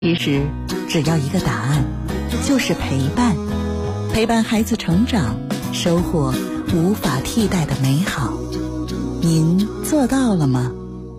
其实只要一个答案，就是陪伴。陪伴孩子成长，收获无法替代的美好。您做到了吗？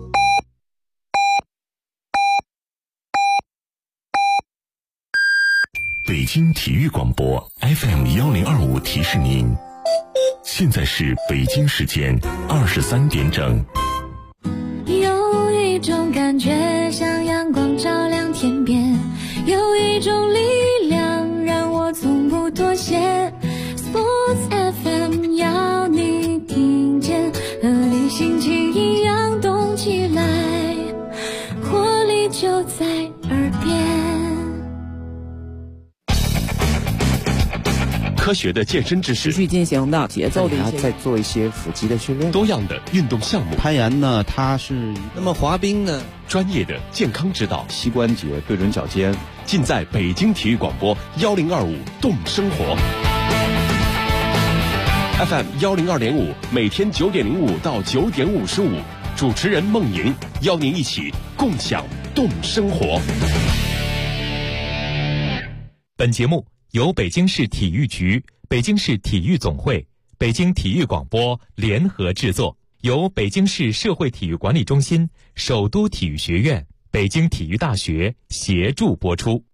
北京体育广播 FM1025提示您，现在是北京时间23点整。 有一种感觉像阳光照亮天边，有一种力量让我从不妥协。 Sports FM 要你听见，和你心情一样动起来，活力就在耳边。 科学的健身知识， 持续进行的节奏的一些， 再做一些腹肌的训练， 多样的运动项目。 攀岩呢，它是那么滑冰呢， 专业的健康指导， 膝关节对准脚尖， 尽在北京体育广播1025动生活 FM102.5，每天9点05到9点55，主持人孟莹邀您一起共享动生活。 本节目由北京市体育局、北京市体育总会、北京体育广播联合制作，由北京市社会体育管理中心、首都体育学院、北京体育大学协助播出。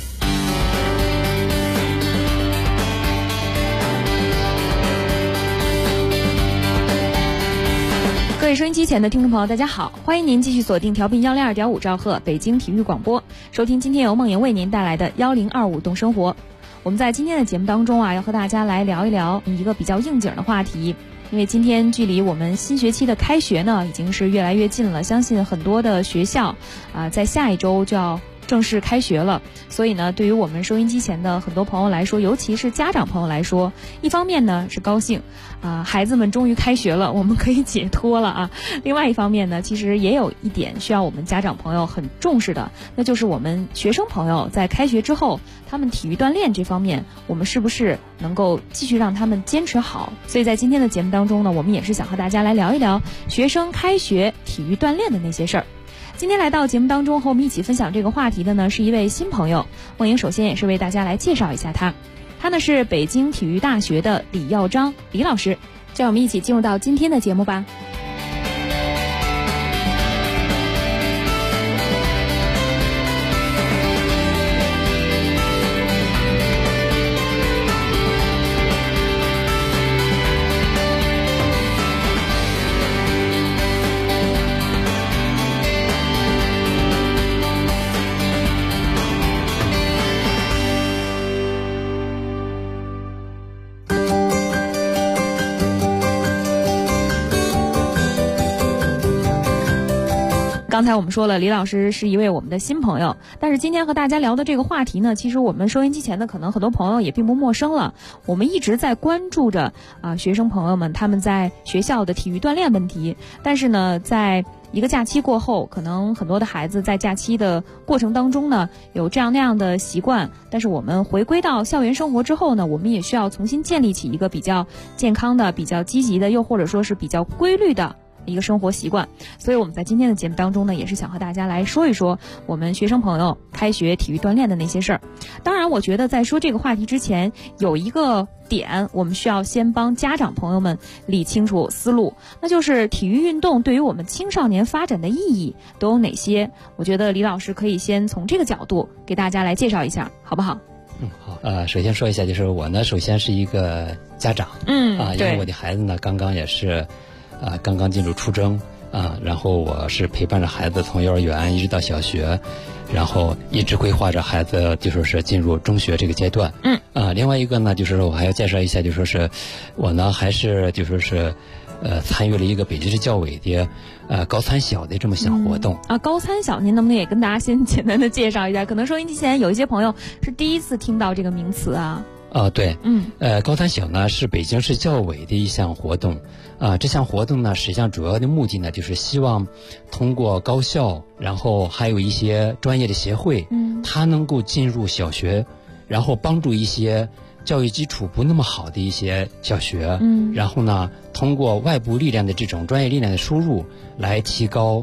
各位收音机前的听众朋友，大家好，欢迎您继续锁定调频102.5兆赫北京体育广播，收听今天由梦莹为您带来的1025动生活。我们在今天的节目当中要和大家来聊一聊一个比较应景的话题，因为今天距离我们新学期的开学呢，已经是越来越近了，相信很多的学校在下一周就要正式开学了，所以呢，对于我们收音机前的很多朋友来说，尤其是家长朋友来说，一方面呢是高兴，孩子们终于开学了，我们可以解脱了啊。另外一方面呢，其实也有一点需要我们家长朋友很重视的，那就是我们学生朋友在开学之后，他们体育锻炼这方面，我们是不是能够继续让他们坚持好？所以在今天的节目当中呢，我们也是想和大家来聊一聊学生开学体育锻炼的那些事儿。今天来到节目当中和我们一起分享这个话题的呢，是一位新朋友。梦莹首先也是为大家来介绍一下他呢是北京体育大学的李耀章李老师。就让我们一起进入到今天的节目吧。刚才我们说了，李老师是一位我们的新朋友，但是今天和大家聊的这个话题呢，其实我们收音机前的可能很多朋友也并不陌生了。我们一直在关注着学生朋友们他们在学校的体育锻炼问题，但是呢，在一个假期过后，可能很多的孩子在假期的过程当中呢，有这样那样的习惯，但是我们回归到校园生活之后呢，我们也需要重新建立起一个比较健康的、比较积极的，又或者说是比较规律的一个生活习惯。所以我们在今天的节目当中呢，也是想和大家来说一说我们学生朋友开学体育锻炼的那些事儿。当然我觉得在说这个话题之前，有一个点我们需要先帮家长朋友们理清楚思路，那就是体育运动对于我们青少年发展的意义都有哪些。我觉得李老师可以先从这个角度给大家来介绍一下，好不好？ 好，首先说一下，就是我呢首先是一个家长，因为我的孩子呢刚刚也是刚刚进入初中然后我是陪伴着孩子从幼儿园一直到小学，然后一直规划着孩子就说是进入中学这个阶段。另外一个呢，就是我还要介绍一下，就说是我呢还是就说是参与了一个北京市教委的高参小的这么项活动。 高参小您能不能也跟大家先简单的介绍一下？可能收音机前有一些朋友是第一次听到这个名词啊。 对，高参小呢是北京市教委的一项活动。这项活动呢，实际上主要的目的呢，就是希望通过高校，然后还有一些专业的协会，它能够进入小学，然后帮助一些教育基础不那么好的一些小学，然后呢，通过外部力量的这种专业力量的输入，来提高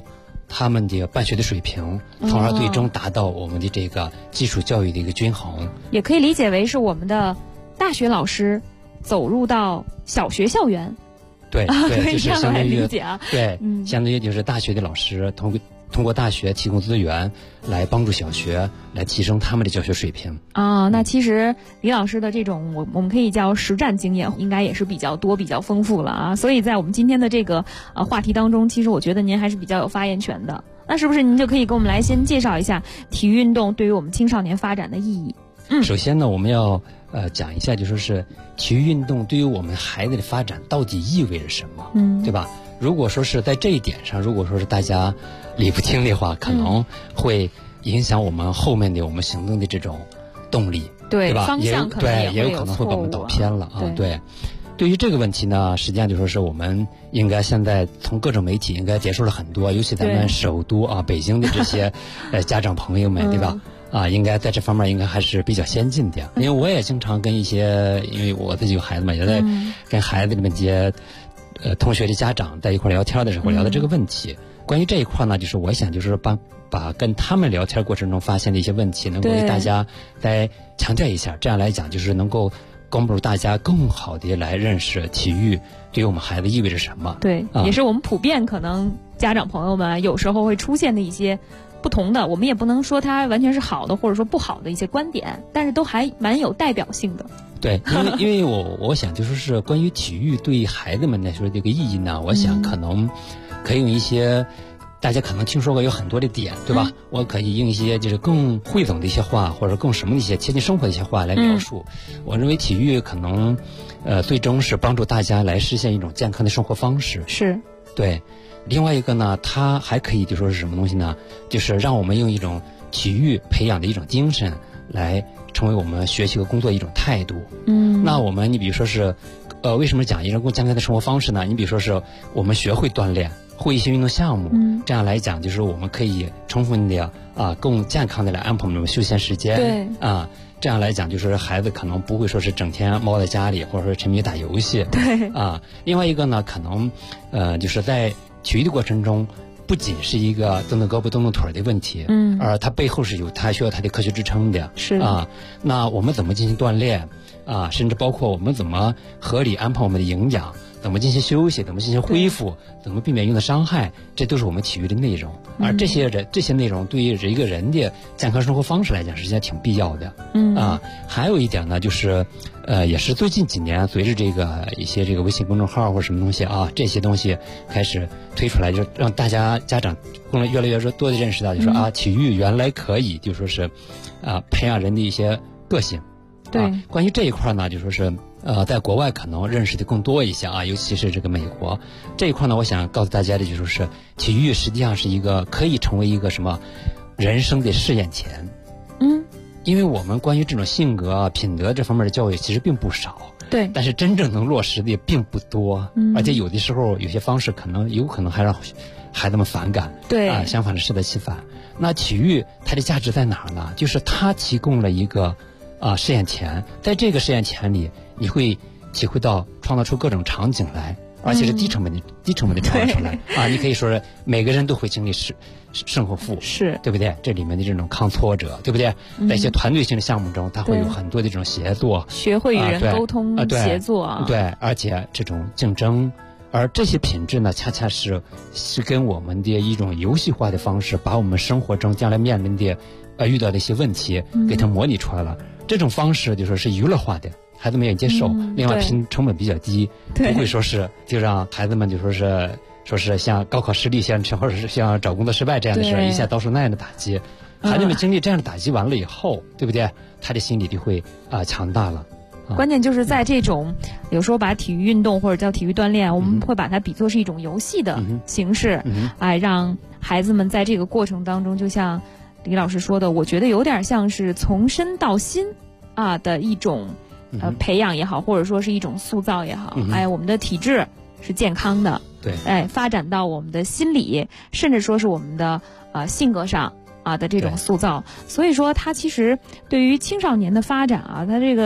他们的办学的水平，从而最终达到我们的这个基础教育的一个均衡。 也可以理解为是我们的大学老师走入到小学校园。 对对，就是相当于理解啊， 对，相当于就是大学的老师通过大学提供资源来帮助小学来提升他们的教学水平啊。那其实李老师的这种我们可以叫实战经验，应该也是比较多、比较丰富了啊。所以在我们今天的这个话题当中，其实我觉得您还是比较有发言权的。那是不是您就可以给我们来先介绍一下体育运动对于我们青少年发展的意义？ 首先呢，我们要讲一下，就说是体育运动对于我们孩子的发展到底意味着什么，对吧？如果说是在这一点上，如果说是大家理不清的话，可能会影响我们后面的我们行动的这种动力，对吧？ 方向可能也有可能会把我们导偏了啊。对，对于这个问题呢，实际上就说是我们应该现在从各种媒体应该接触了很多，尤其咱们首都啊北京的这些家长朋友们，对吧？应该在这方面应该还是比较先进的，因为我也经常跟一些，因为我自己有孩子嘛，也在跟孩子们这些同学的家长在一块聊天的时候聊的这个问题。关于这一块呢，就是我想就是把跟他们聊天过程中发现的一些问题，能够给大家再强调一下，这样来讲就是能够帮助大家更好的来认识体育对于我们孩子意味着什么。 对，也是我们普遍可能家长朋友们有时候会出现的一些不同的，我们也不能说它完全是好的或者说不好的一些观点，但是都还蛮有代表性的。 对，因为我想就说是关于体育对孩子们来说这个意义呢，我想可能可以用一些大家可能听说过有很多的点，对吧？我可以用一些就是更汇总的一些话，或者更什么的一些贴近生活的一些话来描述。我认为体育可能最终是帮助大家来实现一种健康的生活方式。 是， 对。另外一个呢，它还可以就说是什么东西呢？就是让我们用一种体育培养的一种精神来成为我们学习和工作的一种态度。那我们你比如说是为什么讲一种更健康的生活方式呢？你比如说是我们学会锻炼，会一些运动项目，这样来讲就是我们可以充分的更健康的来安排我们休闲时间。 对这样来讲就是孩子可能不会说是整天猫在家里，或者说沉迷打游戏。 对另外一个呢，可能就是在体育的过程中，不仅是一个动动胳膊动动腿的问题，而它背后是有它需要它的科学支撑的。 是那我们怎么进行锻炼甚至包括我们怎么合理安排我们的营养，怎么进行休息，怎么进行恢复，怎么避免运动伤害，这都是我们体育的内容。而这些内容对于一个人的健康生活方式来讲，实际上挺必要的。还有一点呢，就是也是最近几年随着这个一些这个微信公众号或者什么东西这些东西开始推出来，就让大家家长越来越多的认识到，就说体育原来可以就说是培养人的一些个性。 对， 关于这一块呢，就说是在国外可能认识的更多一些尤其是这个美国这一块呢，我想告诉大家的就说是体育实际上是一个可以成为一个什么人生的试验田。因为我们关于这种性格品德这方面的教育其实并不少， 对， 但是真正能落实的也并不多，而且有的时候有些方式有可能还让孩子们反感。 对相反的适得其反。那体育它的价值在哪儿呢？就是它提供了一个试验田，在这个试验田里，你会体会到创造出各种场景来，而且是低成本的创造出来你可以说是每个人都会经历胜和负， 是对不对？这里面的这种抗挫折，对不对？在一些团队性的项目中，它会有很多的这种协作， 学会与人沟通协作对，而且这种竞争。而这些品质呢，恰恰是跟我们的一种游戏化的方式，把我们生活中将来面临的遇到的一些问题给它模拟出来了。这种方式就说是娱乐化的，孩子们愿意接受，另外成本比较低，不会说是就让孩子们就说是像高考失利或者是像找工作失败这样的事一下遭受那样的打击。孩子们经历这样的打击完了以后，对不对？他的心理就会强大了。 关键就是在这种有时候把体育运动或者叫体育锻炼，我们会把它比作是一种游戏的形式，让孩子们在这个过程当中，就像李老师说的，我觉得有点像是从身到心的一种培养也好，或者说是一种塑造也好。我们的体质是健康的， 对， 发展到我们的心理，甚至说是我们的性格上的这种塑造。所以说它其实对于青少年的发展它这个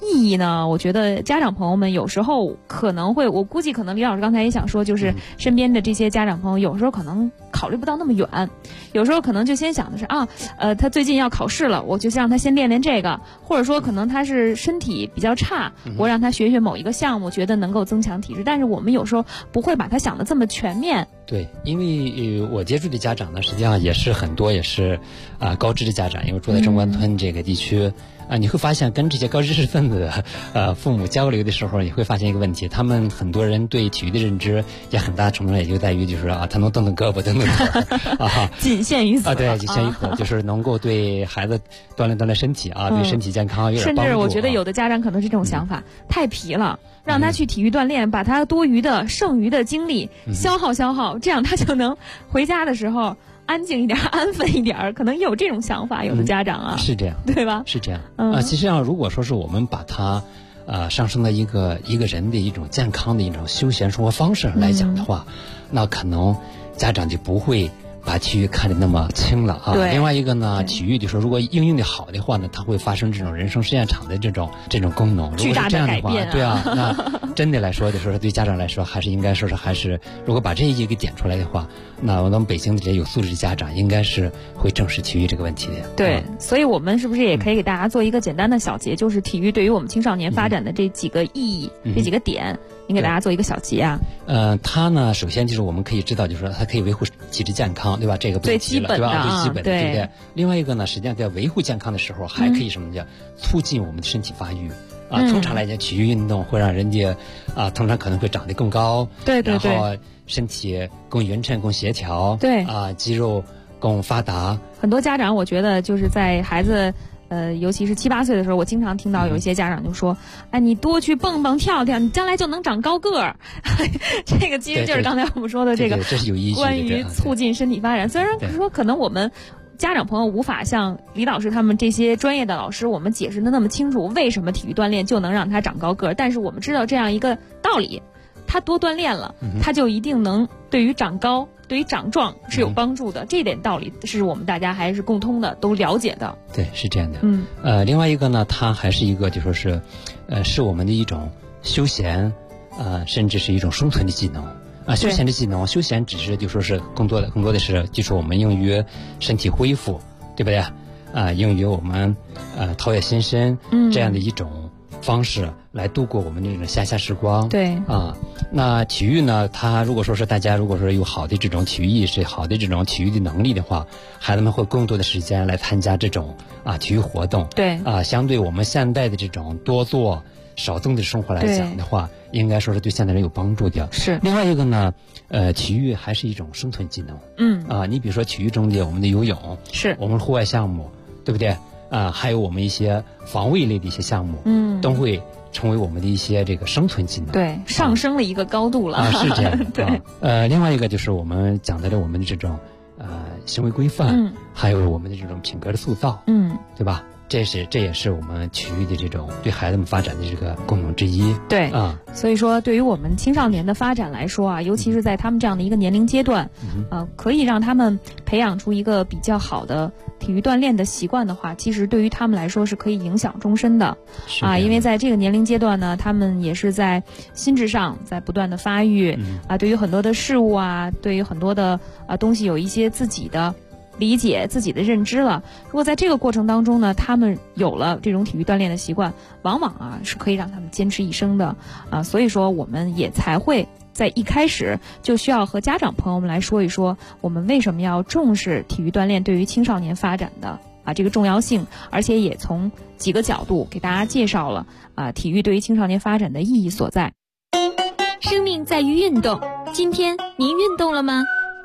意义呢，我觉得家长朋友们有时候可能会，我估计可能李老师刚才也想说，就是身边的这些家长朋友有时候可能考虑不到那么远，有时候可能就先想的是他最近要考试了，我就让他先练练这个，或者说可能他是身体比较差，我让他学学某一个项目，觉得能够增强体质，但是我们有时候不会把他想的这么全面。 对，因为我接触的家长呢，实际上也是很多也是高知的家长，因为住在中关村这个地区。你会发现跟这些高知识分子父母交流的时候，你会发现一个问题，他们很多人对体育的认知也很大程度上也就在于就是他能蹬蹬胳膊蹬蹬腿仅限于此对，仅限于此就是能够对孩子锻炼身体对身体健康有点帮助。 甚至我觉得有的家长可能是这种想法，太疲了，让他去体育锻炼，把他多余的剩余的精力消耗，这样他就能回家的时候安静一点，安分一点，可能有这种想法，有的家长是这样， 对吧？ 是这样其实如果说是我们把它上升到一个人的一种健康的一种休闲生活方式来讲的话，那可能家长就不会把体育看得那么轻了另外一个呢，体育就是如果应用的好的话呢，它会发生这种人生实验场的这种功能。 巨大的改变对那真的来说就是说对家长来说还是应该说是还是如果把这一给点出来的话，那我们北京的这些有素质的家长应该是会正视体育这个问题的。 对所以我们是不是也可以给大家做一个简单的小结，就是体育对于我们青少年发展的这几个意义这几个点，您给大家做一个小结它呢首先就是我们可以知道，就是说它可以维护体质健康，对吧？这个最基本的对吧？最基本的对不对？另外一个呢，实际上在维护健康的时候还可以什么叫促进我们的身体发育通常来讲体育运动会让人家通常可能会长得更高， 对然后身体更匀称更协调， 对肌肉更发达。 很多家长我觉得就是在孩子尤其是7、8岁的时候，我经常听到有一些家长就说你多去蹦蹦跳跳，你将来就能长高个儿这个其实就是刚才我们说的这个这是有依据的关于促进身体发展。虽然说可能我们家长朋友无法像李老师他们这些专业的老师我们解释的那么清楚为什么体育锻炼就能让他长高个儿，但是我们知道这样一个道理，他多锻炼了他就一定能对于长高对于长壮是有帮助的，这点道理是我们大家还是共通的都了解的。 对，是这样的另外一个呢，它还是一个就说是是我们的一种休闲甚至是一种生存的技能休闲的技能，休闲只是就说是更多的是就是我们用于身体恢复，对不对用于我们陶冶心身这样的一种方式来度过我们这种闲暇时光。 对那体育呢，它如果说是大家如果说有好的这种体育意识，好的这种体育的能力的话，孩子们会更多的时间来参加这种体育活动。 对相对我们现代的这种多做少动的生活来讲的话，应该说是对现代人有帮助的。 是另外一个呢体育还是一种生存技能你比如说体育中的我们的游泳， 是我们户外项目，对不对还有我们一些防卫类的一些项目都会成为我们的一些这个生存技能， 对上升了一个高度了是这样的对另外一个就是我们讲到的我们的这种行为规范还有我们的这种品格的塑造对吧？这也是我们体育的这种对孩子们发展的这个功能之一。 对所以说对于我们青少年的发展来说尤其是在他们这样的一个年龄阶段可以让他们培养出一个比较好的体育锻炼的习惯的话，其实对于他们来说是可以影响终身的因为在这个年龄阶段呢，他们也是在心智上在不断的发育对于很多的事物对于很多的东西有一些自己的理解自己的认知了。如果在这个过程当中呢，他们有了这种体育锻炼的习惯，往往是可以让他们坚持一生的所以说我们也才会在一开始就需要和家长朋友们来说一说，我们为什么要重视体育锻炼对于青少年发展的这个重要性，而且也从几个角度给大家介绍了体育对于青少年发展的意义所在。 生命在于运动，今天您运动了吗？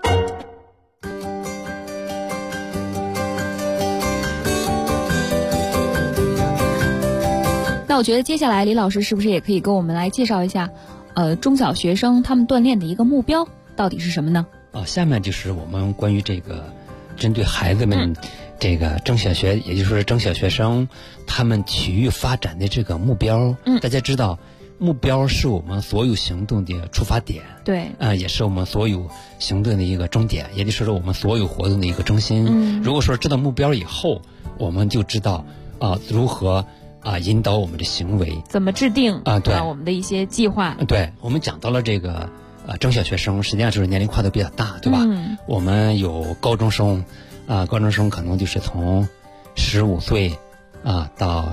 那我觉得接下来李老师是不是也可以跟我们来介绍一下中小学生他们锻炼的一个目标到底是什么呢？ 下面就是我们关于这个针对孩子们这个中小学也就是说中小学生他们体育发展的这个目标大家知道目标是我们所有行动的出发点， 对也是我们所有行动的一个终点，也就是说我们所有活动的一个中心如果说知道目标以后，我们就知道如何引导我们的行为， 怎么制定对我们的一些计划。 对，我们讲到了这个中小学生，实际上就是年龄跨度比较大，对吧？我们有高中生，高中生可能就是从15岁到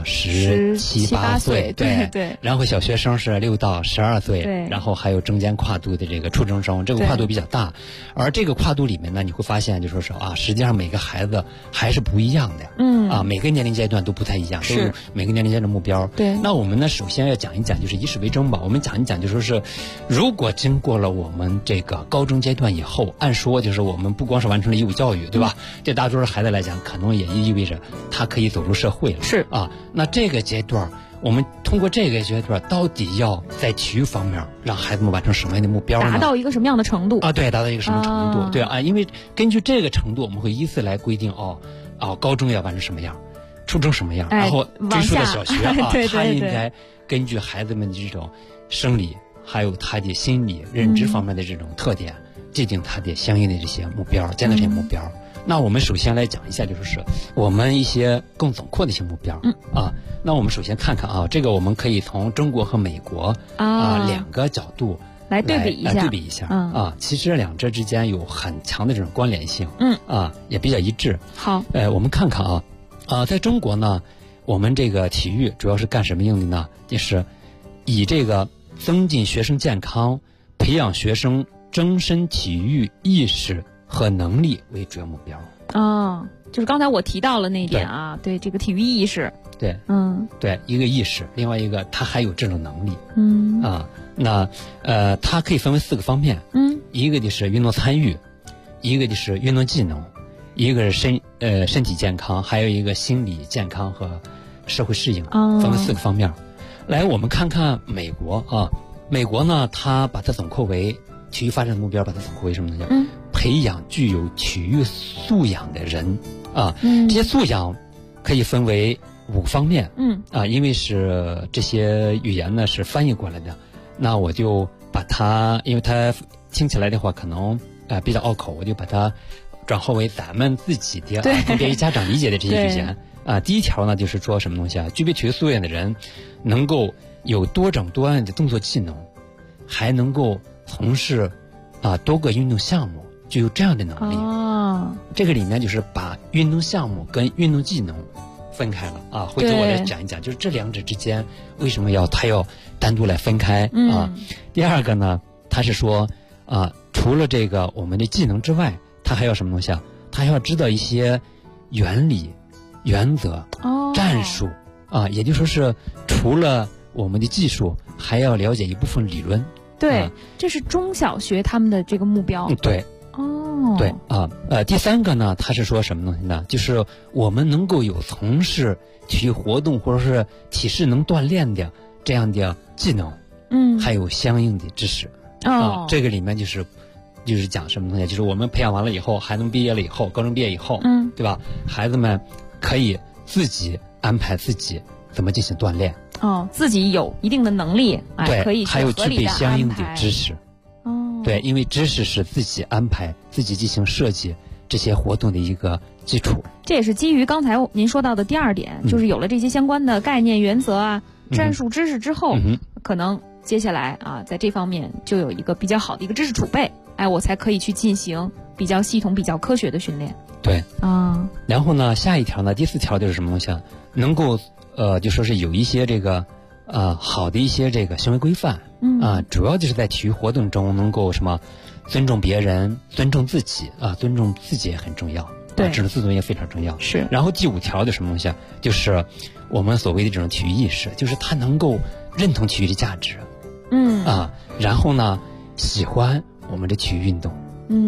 17、18岁， 对， 然后小学生是6到12岁， 对， 然后还有中间跨度的这个初中生，这个跨度比较大。而这个跨度里面呢，你会发现就说是实际上每个孩子还是不一样的，每个年龄阶段都不太一样，都有每个年龄阶段的目标。 对， 那我们呢，首先要讲一讲，就是以始为终吧。我们讲一讲，就说是如果经过了我们这个高中阶段以后，按说就是我们不光是完成了义务教育，对吧？对大多数孩子来讲，可能也意味着他可以走入社会了。 是那这个阶段，我们通过这个阶段，到底要在体育方面让孩子们完成什么样的目标呢？ 达到一个什么样的程度？ 对，达到一个什么程度？对因为根据这个程度，我们会依次来规定高中要完成什么样，初中什么样，然后追溯到小学他应该根据孩子们的这种生理还有他的心理认知方面的这种特点，制定他的相应的这些目标，建立这些目标。那我们首先来讲一下，就是我们一些更总括的一些目标那我们首先看看这个我们可以从中国和美国两个角度来对比一下， 其实两者之间有很强的这种关联性，也比较一致。 好， 我们看看在中国呢，我们这个体育主要是干什么用的呢？就是以这个增进学生健康、培养学生终身体育意识和能力为主要目标。 就是刚才我提到了那一点对这个体育意识， 对，对，一个意识，另外一个它还有这种能力，那它可以分为4个方面，一个就是运动参与，一个就是运动技能，一个是身体健康，还有一个心理健康和社会适应，分为4个方面。来，我们看看美国美国呢，它把它总括为体育发展目标，把它总括为什么呢？叫培养具有体育素养的人这些素养可以分为5方面，因为是这些语言呢是翻译过来的，那我就把它，因为它听起来的话可能比较拗口，我就把它转化为咱们自己的方便于家长理解的这些语言第一条呢就是说什么东西具备体育素养的人能够有多种多样的动作技能，还能够从事多个运动项目，就有这样的能力。这个里面就是把运动项目跟运动技能分开了回头我来讲一讲，就是这两者之间为什么他要单独来分开第二个呢，他是说除了这个我们的技能之外，他还要什么东西他还要知道一些原理、原则、战术也就说是除了我们的技术，还要了解一部分理论。 对，这是中小学他们的这个目标。 对，对第三个呢，他是说什么东西呢？就是我们能够有从事体育活动或者是体适能锻炼的这样的技能，还有相应的知识。这个里面就是讲什么东西？就是我们培养完了以后，孩子们毕业了以后，高中毕业以后，对吧？孩子们可以自己安排自己怎么进行锻炼。 自己有一定的能力，可以还有具备相应的知识。对，因为知识是自己安排、自己进行设计这些活动的一个基础。 这也是基于刚才您说到的第2点，就是有了这些相关的概念、原则战术知识之后，可能接下来在这方面就有一个比较好的一个知识储备，我才可以去进行比较系统、比较科学的训练。 对，然后呢，下一条呢，第4条就是什么东西能够就说是有一些这个好的一些这个行为规范，主要就是在体育活动中能够什么尊重别人、尊重自己尊重自己也很重要，这种自尊也非常重要。 是。 然后第5条的什么东西就是我们所谓的这种体育意识，就是他能够认同体育的价值，然后呢喜欢我们的体育运动，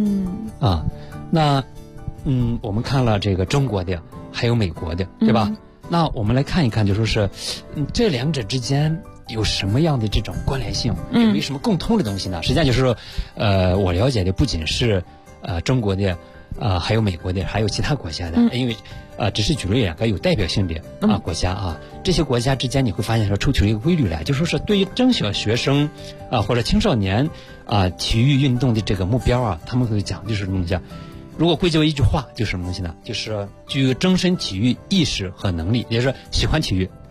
那我们看了这个中国的还有美国的，对吧？那我们来看一看，就说是这两者之间有什么样的这种关联性，有没有什么共通的东西呢？实际上就是说我了解的不仅是中国的还有美国的，还有其他国家的，因为只是举了2个有代表性的国家这些国家之间你会发现说抽取了一个规律来，就说是对于中小学生或者青少年体育运动的这个目标他们会讲就是什么东西如果归结为一句话，就是什么东西呢？就是具有终身体育意识和能力，也就是喜欢体育，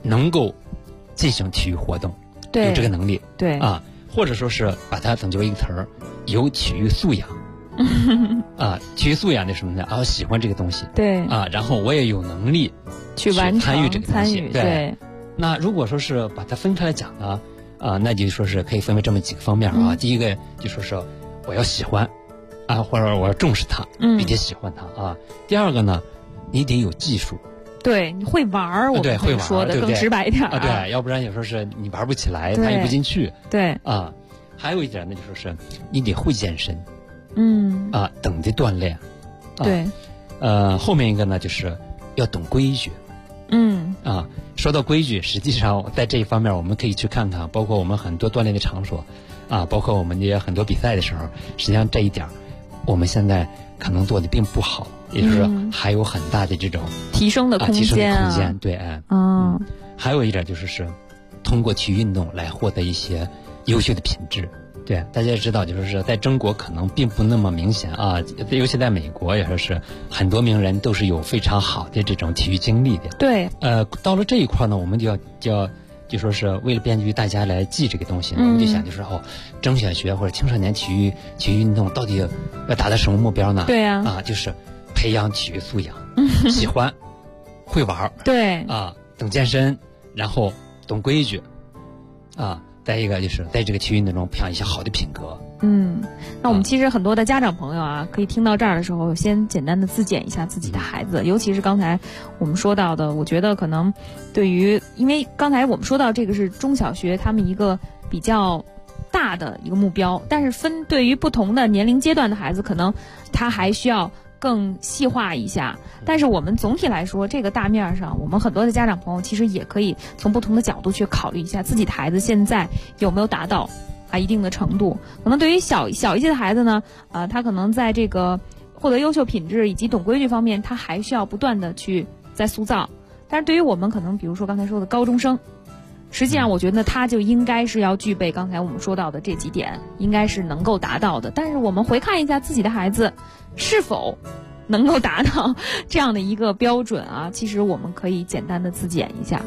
能够进行体育活动， 对， 有这个能力， 对啊，或者说是把它等作一个词儿，有体育素养。啊，体育素养的什么呢？啊，喜欢这个东西， 对啊，然后我也有能力去完成参与这个东西， 对。 那如果说是把它分开来讲呢，啊，那就说是可以分为这么几个方面啊。第一个就说是我要喜欢，啊，或者我要重视它，并且喜欢它啊。第二个呢，你得有技术， 对，你会玩儿，我们会说的更直白一点啊， 对，要不然有时候是你玩不起来，参与不进去， 对啊。还有一点呢，就说是你得会健身。啊，懂得锻炼， 对， 后面一个呢，就是要懂规矩，啊，说到规矩，实际上在这一方面，我们可以去看看，包括我们很多锻炼的场所，啊，包括我们的很多比赛的时候，实际上这一点，我们现在可能做的并不好，也就是还有很大的这种提升的空间， 对，还有一点就是通过体育运动来获得一些优秀的品质。对，大家也知道，就是在中国可能并不那么明显啊，尤其在美国也说是很多名人都是有非常好的这种体育经历的。 对， 到了这一块呢，我们就说是为了便于大家来记这个东西，我们就想就是中小学或者青少年体育运动到底要达到什么目标呢？ 对呀， 啊，就是培养体育素养，喜欢，会玩， 对， 啊，懂健身，然后懂规矩，啊。再一个就是在这个体育运动中培养一些好的品格。 那我们其实很多的家长朋友啊，可以听到这儿的时候，先简单的自检一下自己的孩子，尤其是刚才我们说到的，我觉得可能对于，因为刚才我们说到这个是中小学他们一个比较大的一个目标，但是对于不同的年龄阶段的孩子，可能他还需要更细化一下。但是我们总体来说，这个大面上，我们很多的家长朋友其实也可以从不同的角度去考虑一下自己的孩子现在有没有达到一定的程度。可能对于小一些的孩子呢，他可能在这个获得优秀品质以及懂规矩方面，他还需要不断的去再塑造。但是对于我们可能比如说刚才说的高中生，实际上我觉得他就应该是要具备刚才我们说到的这几点，应该是能够达到的。但是我们回看一下自己的孩子是否能够达到这样的一个标准啊，其实我们可以简单的自检一下。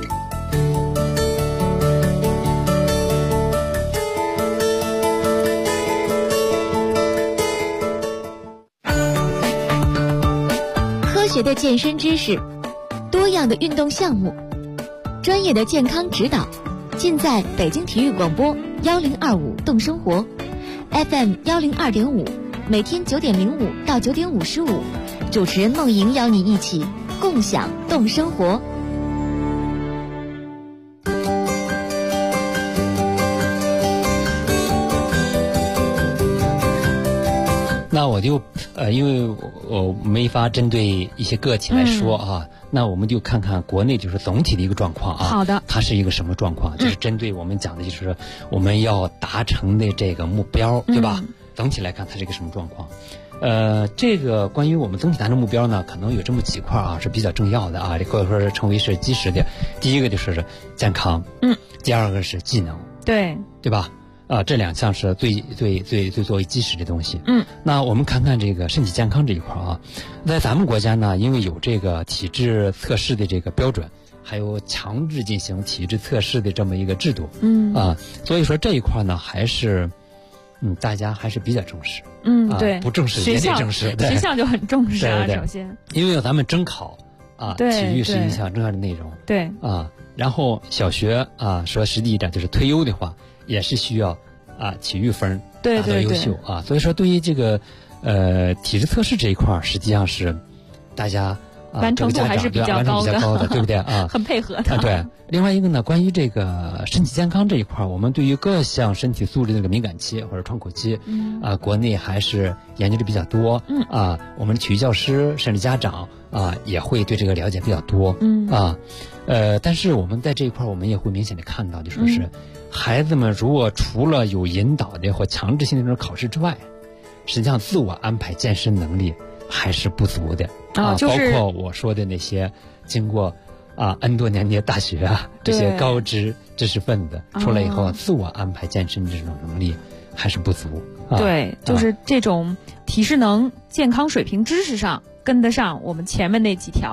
科学的健身知识，多样的运动项目，专业的健康指导，尽在北京体育广播1025动生活 FM 102.5，每天9点05到9点55，主持人梦莹邀你一起共享动生活。 那我就因为我没法针对一些个体来说啊，那我们就看看国内就是总体的一个状况啊。 好的， 它是一个什么状况？就是针对我们讲的就是我们要达成的这个目标，对吧？总体来看，它是一个什么状况？这个关于我们总体达成目标呢，可能有这么几块啊是比较重要的啊，或者说是称为是基石的。第一个就是健康，第二个是技能，对吧？这两项是最作为基石的东西。那我们看看这个身体健康这一块啊，在咱们国家呢，因为有这个体质测试的这个标准，还有强制进行体质测试的这么一个制度，所以说这一块呢，还是大家还是比较重视。对，不重视也得重视， 学校就很重视啊。首先， 因为咱们征考啊，体育是一项重要的内容。对啊，然后小学啊，说实际一点，就是退优的话，也是需要体育分达到优秀啊。所以说，对于这个体质测试这一块，实际上是大家完成度还是比较高的，对不对啊？ 很配合的。 对。另外一个呢，关于这个身体健康这一块，我们对于各项身体素质的这个敏感期或者窗口期，国内还是研究的比较多。我们的体育教师甚至家长也会对这个了解比较多。但是我们在这一块，我们也会明显的看到，就说是孩子们如果除了有引导的或强制性的这种考试之外，实际上自我安排健身能力还是不足的。包括我说的那些经过N 多年的大学这些高知识分子出来以后，自我安排健身这种能力还是不足。 对，就是这种体适能、健康水平知识上跟得上我们前面那几条，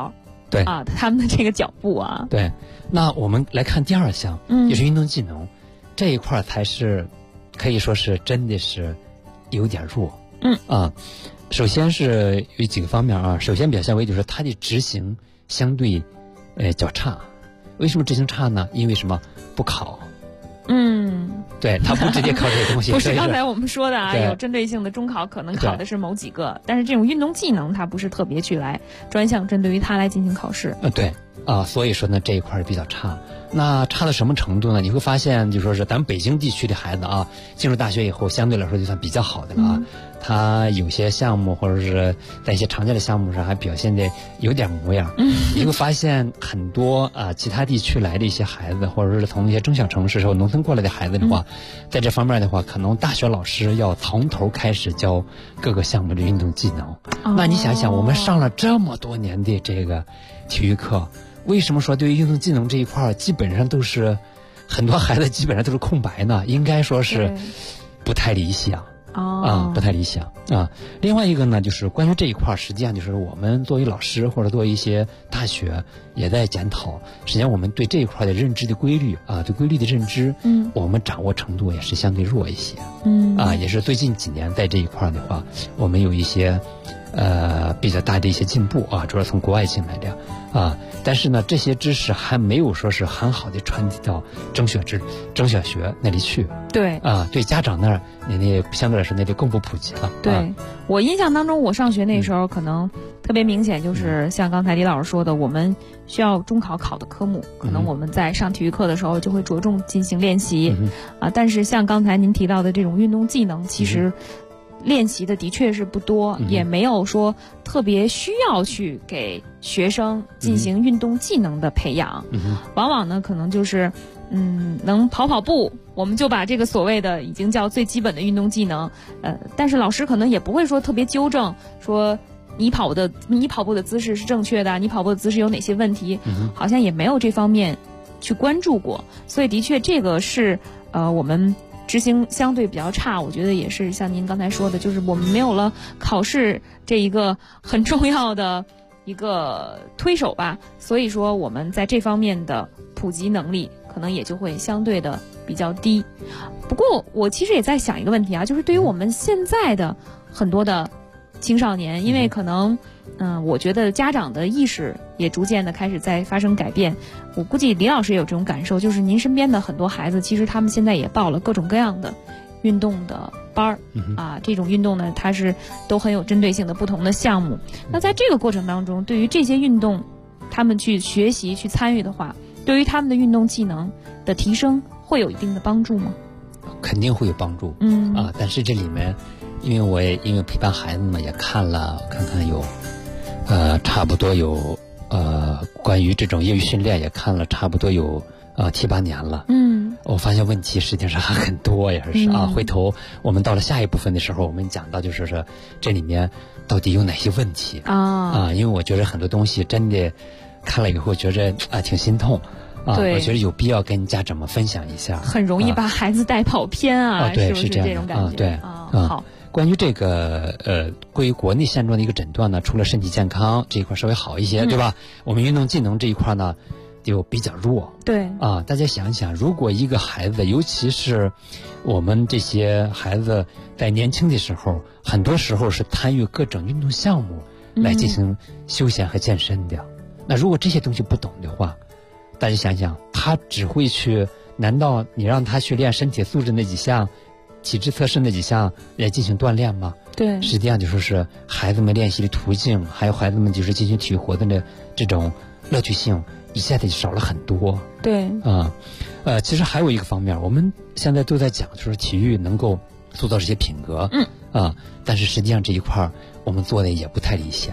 对啊，他们的这个脚步啊。 对，那我们来看第二项，就是运动技能这一块才是可以说是真的是有点弱。首先是有几个方面啊，首先表现为就是它的执行相对较差。为什么执行差呢？因为什么？不考。对，他不直接考这些东西。 不是刚才我们说的啊，有针对性的中考可能考的是某几个，但是这种运动技能它不是特别去来专项针对于它来进行考试。 对啊，所以说呢这一块比较差。那差到什么程度呢？你会发现就说是咱们北京地区的孩子啊，进入大学以后相对来说就算比较好的了啊。他有些项目或者是在一些常见的项目上还表现的有点模样。你会发现很多其他地区来的一些孩子，或者是从一些中小城市或农村过来的孩子的话，在这方面的话，可能大学老师要从头开始教各个项目的运动技能。那你想想，我们上了这么多年的这个体育课，为什么说对于运动技能这一块基本上都是很多孩子基本上都是空白呢？应该说是不太理想。不太理想啊。另外一个呢，就是关于这一块，实际上就是我们作为老师或者作为一些大学也在检讨，实际上我们对这一块的认知的规律对规律的认知，我们掌握程度也是相对弱一些。也是最近几年在这一块的话，我们有一些比较大的一些进步主要从国外进来的但是呢，这些知识还没有说是很好的传递到中小学那里去。 对对家长那儿那相对来说那就更不普及了。 对，我印象当中，我上学那时候可能特别明显，就是像刚才李老师说的，我们需要中考考的科目，可能我们在上体育课的时候就会着重进行练习但是像刚才您提到的这种运动技能，其实练习的确是不多，也没有说特别需要去给学生进行运动技能的培养。往往呢可能就是能跑步，我们就把这个所谓的已经叫最基本的运动技能但是老师可能也不会说特别纠正，说你跑步的姿势是正确的，你跑步的姿势有哪些问题，好像也没有这方面去关注过。所以的确这个是我们执行相对比较差，我觉得也是像您刚才说的，就是我们没有了考试这一个很重要的一个推手吧，所以说我们在这方面的普及能力可能也就会相对的比较低。不过我其实也在想一个问题就是对于我们现在的很多的青少年，因为可能我觉得家长的意识也逐渐的开始在发生改变。我估计李老师也有这种感受，就是您身边的很多孩子，其实他们现在也报了各种各样的运动的班儿这种运动呢，它是都很有针对性的不同的项目。那在这个过程当中，对于这些运动他们去学习去参与的话，对于他们的运动技能的提升会有一定的帮助吗？ 肯定会有帮助但是这里面因为陪伴孩子们也看看有差不多有关于这种业余训练也看了差不多有7、8年了。我发现问题实际上还很多，也是回头我们到了下一部分的时候，我们讲到就是说这里面到底有哪些问题因为我觉得很多东西真的看了以后觉着挺心痛对， 我觉得有必要跟家长们分享一下。 很容易把孩子带跑偏对， 是不是这样的这种感觉对好。 关于这个关于国内现状的一个诊断呢，除了身体健康这一块稍微好一些对吧，我们运动技能这一块呢就比较弱。 对大家想一想，如果一个孩子，尤其是我们这些孩子在年轻的时候，很多时候是参与各种运动项目来进行休闲和健身的那如果这些东西不懂的话，大家想想，他只会去，难道你让他去练身体素质那几项体质测试那几项来进行锻炼吗？ 对， 实际上就说是孩子们练习的途径，还有孩子们就是进行体育活动的这种乐趣性一下子就少了很多。 对其实还有一个方面，我们现在都在讲就是体育能够塑造这些品格但是实际上这一块我们做的也不太理想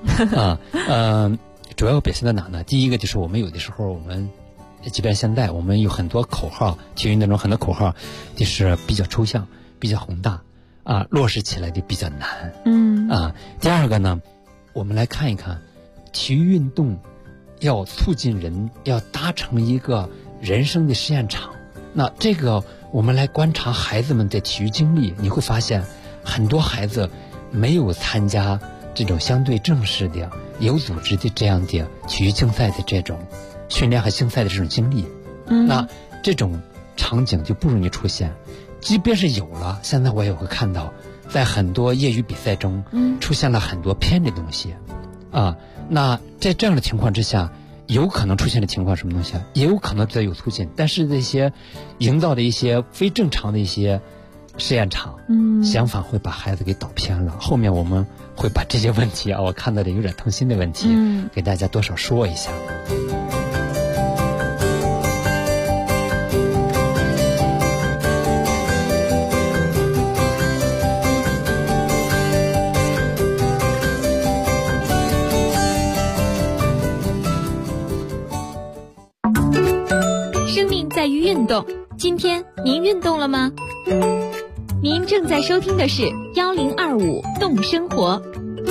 主要表现在哪呢？第一个就是我们有的时候我们即便现在我们有很多口号，体育那种很多口号就是比较抽象比较宏大落实起来的比较难第二个呢，我们来看一看体育运动要促进人要达成一个人生的实验场。那这个我们来观察孩子们的体育经历，你会发现很多孩子没有参加这种相对正式的、有组织的这样的体育竞赛的这种训练和竞赛的这种经历，那这种场景就不容易出现。即便是有了，现在我也会看到，在很多业余比赛中，出现了很多偏的东西，那在这样的情况之下，有可能出现的情况什么东西也有可能对有促进，但是这些营造的一些非正常的一些试验场，相反会把孩子给导偏了。后面我们会把这些问题我看到的有点疼心的问题，给大家多少说一下。 在于运动，今天您运动了吗？您正在收听的是1025动生活。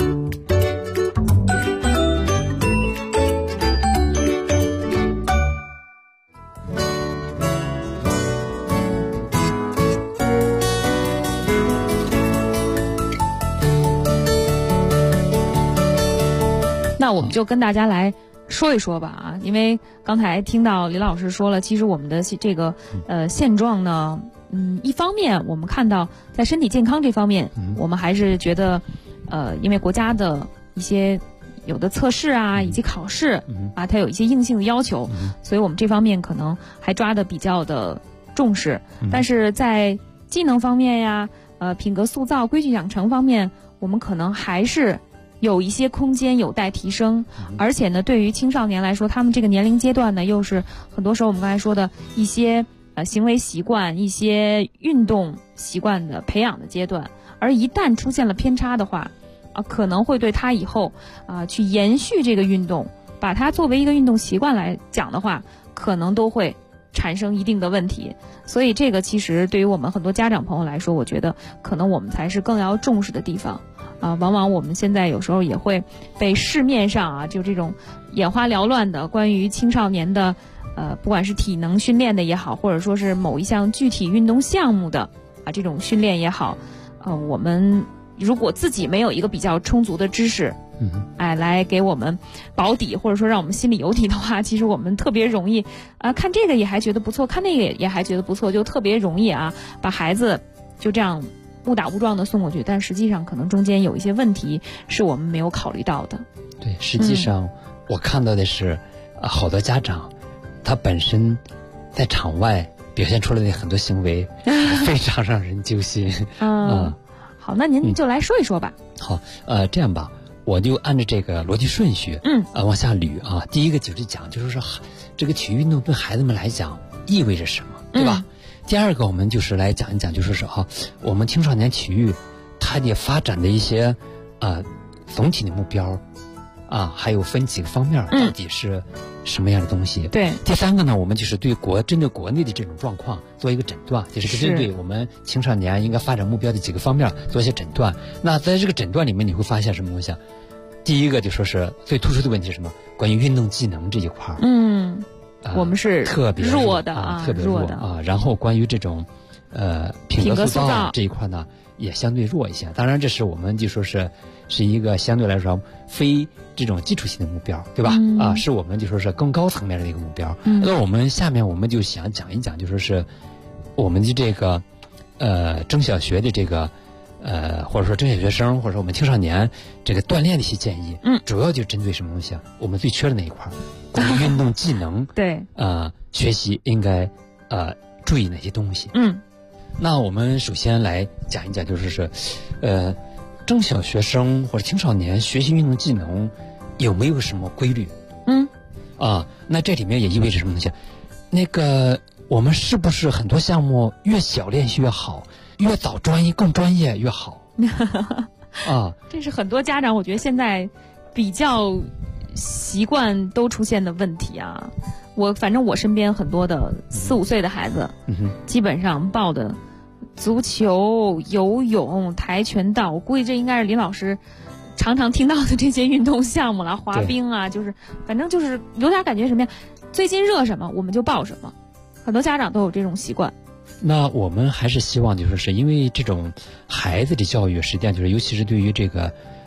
那我们就跟大家来说一说吧因为刚才听到李老师说了，其实我们的这个现状呢，一方面我们看到在身体健康这方面，我们还是觉得因为国家的一些有的测试以及考试它有一些硬性的要求，所以我们这方面可能还抓得比较的重视，但是在技能方面呀，品格塑造、规矩养成方面，我们可能还是有一些空间有待提升，而且呢，对于青少年来说，他们这个年龄阶段呢，又是很多时候我们刚才说的一些行为习惯、一些运动习惯的培养的阶段，而一旦出现了偏差的话，可能会对他以后去延续这个运动，把它作为一个运动习惯来讲的话，可能都会产生一定的问题。所以这个其实对于我们很多家长朋友来说，我觉得可能我们才是更要重视的地方。往往我们现在有时候也会被市面上就这种眼花缭乱的关于青少年的不管是体能训练的也好，或者说是某一项具体运动项目的这种训练也好，我们如果自己没有一个比较充足的知识来给我们保底，或者说让我们心里有底的话，其实我们特别容易看这个也还觉得不错，看那个也还觉得不错，就特别容易把孩子就这样误打误撞的送过去，但实际上可能中间有一些问题是我们没有考虑到的。 对，实际上我看到的是好多家长他本身在场外表现出来的很多行为非常让人揪心。 好，那您就来说一说吧。 好，这样吧，我就按照这个逻辑顺序往下捋第一个就是讲，就是说这个体育运动对孩子们来讲意味着什么，对吧？第二个我们就是来讲一讲，就是说我们青少年体育它的发展的一些总体的目标还有分几个方面到底是什么样的东西。 对。 第三个呢，我们就是针对国内的这种状况做一个诊断，就是针对我们青少年应该发展目标的几个方面做一些诊断。那在这个诊断里面你会发现什么东西第一个就说是最突出的问题是什么？关于运动技能这一块我们是特别弱的特别弱的然后关于这种品格塑造这一块呢也相对弱一些。当然这是我们就说是一个相对来说非这种基础性的目标，对吧？是我们就说是更高层面的一个目标。那我们下面我们就想讲一讲，就说是我们的这个中小学的这个或者说中小学生或者说我们青少年这个锻炼的一些建议，主要就针对什么东西我们最缺的那一块，关于运动技能对学习应该注意哪些东西。那我们首先来讲一讲，就是中小学生或者青少年学习运动技能有没有什么规律？那这里面也意味着什么东西？那个我们是不是很多项目越小练习越好，越早更专业越好？ 这是很多家长我觉得现在比较习惯都出现的问题反正我身边很多的4、5岁的孩子，基本上报的足球、游泳、跆拳道，我估计这应该是林老师常常听到的这些运动项目了，滑冰就是反正就是有点感觉什么呀，最近热什么我们就报什么，很多家长都有这种习惯。 那我们还是希望就是因为这种孩子的教育实际上就是尤其是对于这个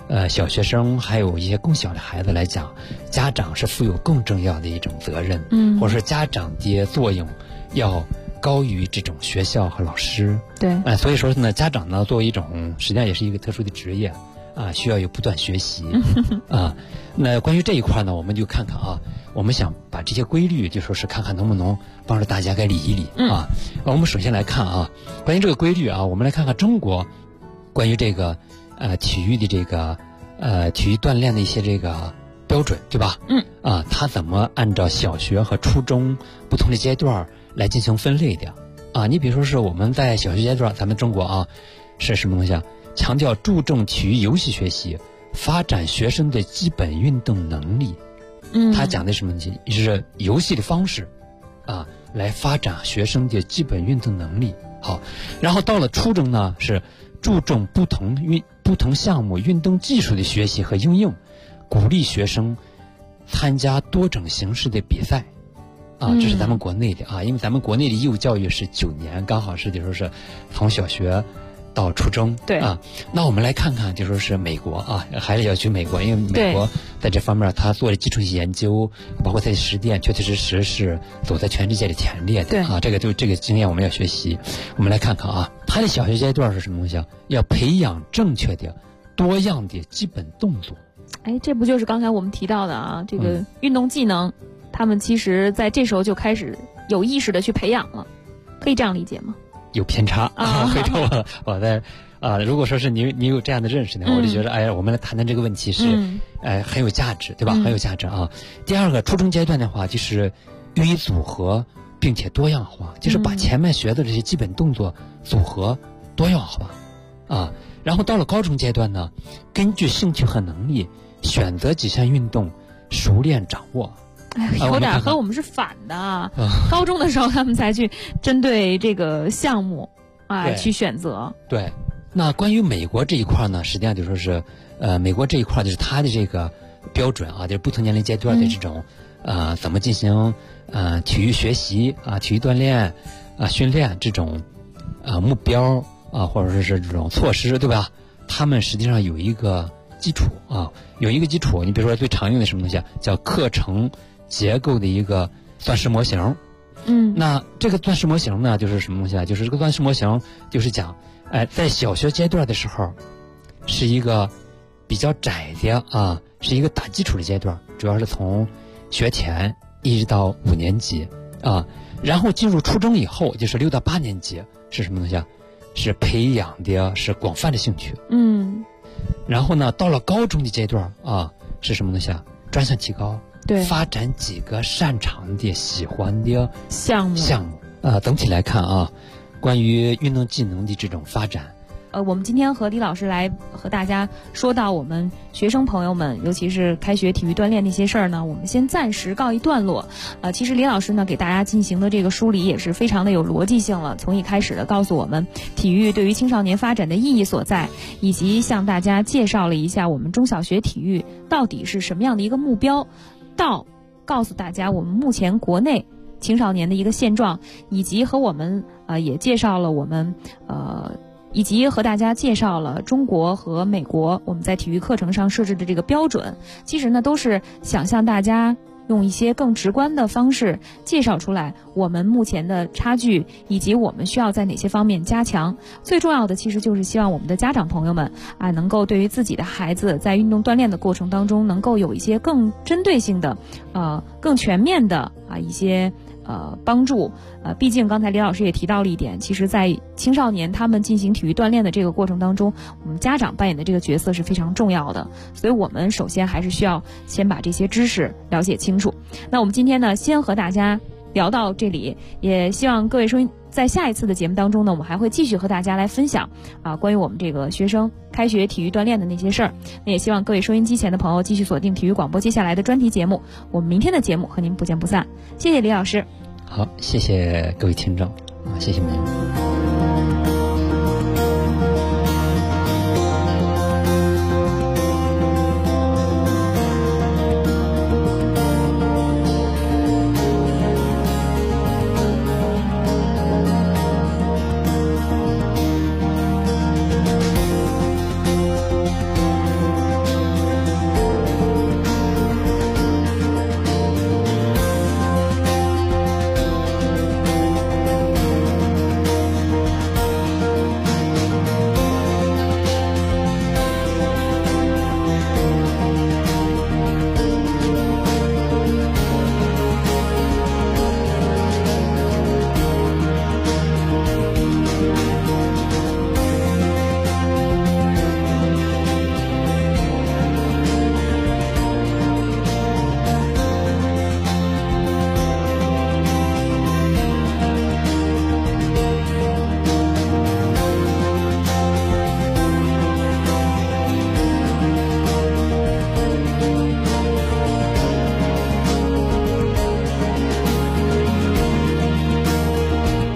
小学生还有一些更小的孩子来讲，家长是负有更重要的一种责任，或者说家长的作用要高于这种学校和老师。 对， 所以说呢，家长呢作为一种实际上也是一个特殊的职业需要有不断学习那关于这一块呢，我们就看看我们想把这些规律就说是看看能不能帮助大家给理一理我们首先来看关于这个规律我们来看看中国关于这个体育的这个体育锻炼的一些这个标准，对吧？它怎么按照小学和初中不同的阶段来进行分类的你比如说是我们在小学阶段，咱们中国是什么东西强调注重体育游戏学习，发展学生的基本运动能力。他讲的什么东西？是游戏的方式来发展学生的基本运动能力。好，然后到了初中呢，是注重不同项目运动技术的学习和应用，鼓励学生参加多种形式的比赛。这是咱们国内的因为咱们国内的义务教育是9年，刚好是就说是从小学到初中。 对那我们来看看就说是美国还是要去美国，因为美国在这方面他做的基础性研究，包括他的实践，确确实实是走在全世界的前列的这个经验我们要学习。我们来看看他的小学阶段是什么东西要培养正确的多样的基本动作。 这不就是刚才我们提到的这个运动技能，他们其实在这时候就开始有意识的去培养了，可以这样理解吗？ 有偏差回头我在如果说是你有这样的认识呢，我就觉得我们来谈谈这个问题是很有价值，对吧？很有价值第二个，初中阶段的话就是予以组合并且多样化，就是把前面学的这些基本动作组合多样化然后到了高中阶段呢，根据兴趣和能力选择几项运动熟练掌握。 有点和我们是反的高中的时候他们才去针对这个项目去选择。 对，那关于美国这一块呢，实际上就说是美国这一块就是它的这个标准就是不同年龄阶段的这种怎么进行体育学习体育锻炼训练这种目标或者说是这种措施，对吧？他们实际上有一个基础有一个基础。你比如说最常用的什么东西叫课程结构的一个钻石模型。那这个钻石模型呢，就是什么东西就是这个钻石模型就是讲在小学阶段的时候是一个比较窄的是一个打基础的阶段，主要是从学前一直到5年级然后进入初中以后就是6到8年级是什么东西是培养的是广泛的兴趣。然后呢到了高中的阶段是什么东西专项提高，对，发展几个擅长的喜欢的项目整体来看关于运动技能的这种发展我们今天和李老师来和大家说到我们学生朋友们，尤其是开学体育锻炼那些事儿呢，我们先暂时告一段落。其实李老师呢给大家进行的这个梳理也是非常的有逻辑性了，从一开始的告诉我们体育对于青少年发展的意义所在，以及向大家介绍了一下我们中小学体育到底是什么样的一个目标，到告诉大家我们目前国内青少年的一个现状，以及和我们也介绍了我们以及和大家介绍了中国和美国我们在体育课程上设置的这个标准，其实呢都是想向大家用一些更直观的方式介绍出来我们目前的差距，以及我们需要在哪些方面加强。最重要的其实就是希望我们的家长朋友们能够对于自己的孩子在运动锻炼的过程当中能够有一些更针对性的更全面的一些帮助。毕竟刚才李老师也提到了一点，其实在青少年他们进行体育锻炼的这个过程当中，我们家长扮演的这个角色是非常重要的，所以我们首先还是需要先把这些知识了解清楚。那我们今天呢先和大家聊到这里，也希望各位收音在下一次的节目当中呢，我们还会继续和大家来分享关于我们这个学生开学体育锻炼的那些事儿。那也希望各位收音机前的朋友继续锁定体育广播接下来的专题节目，我们明天的节目和您不见不散。谢谢李老师。 好，谢谢各位听众谢谢您。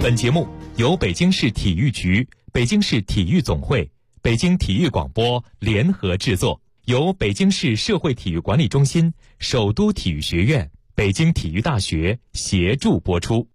本节目由北京市体育局、北京市体育总会、北京体育广播联合制作，由北京市社会体育管理中心、首都体育学院、北京体育大学协助播出。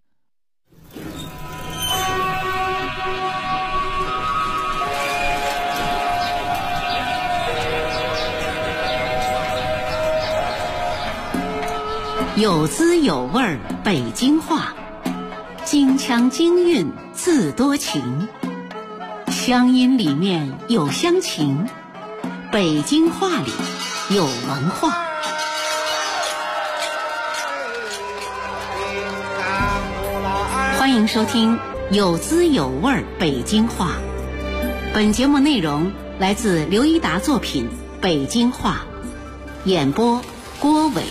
有滋有味北京话，京腔京韵自多情，乡音里面有乡情，北京话里有文化。欢迎收听有滋有味北京话。本节目内容来自刘一达作品《北京话》，演播郭伟。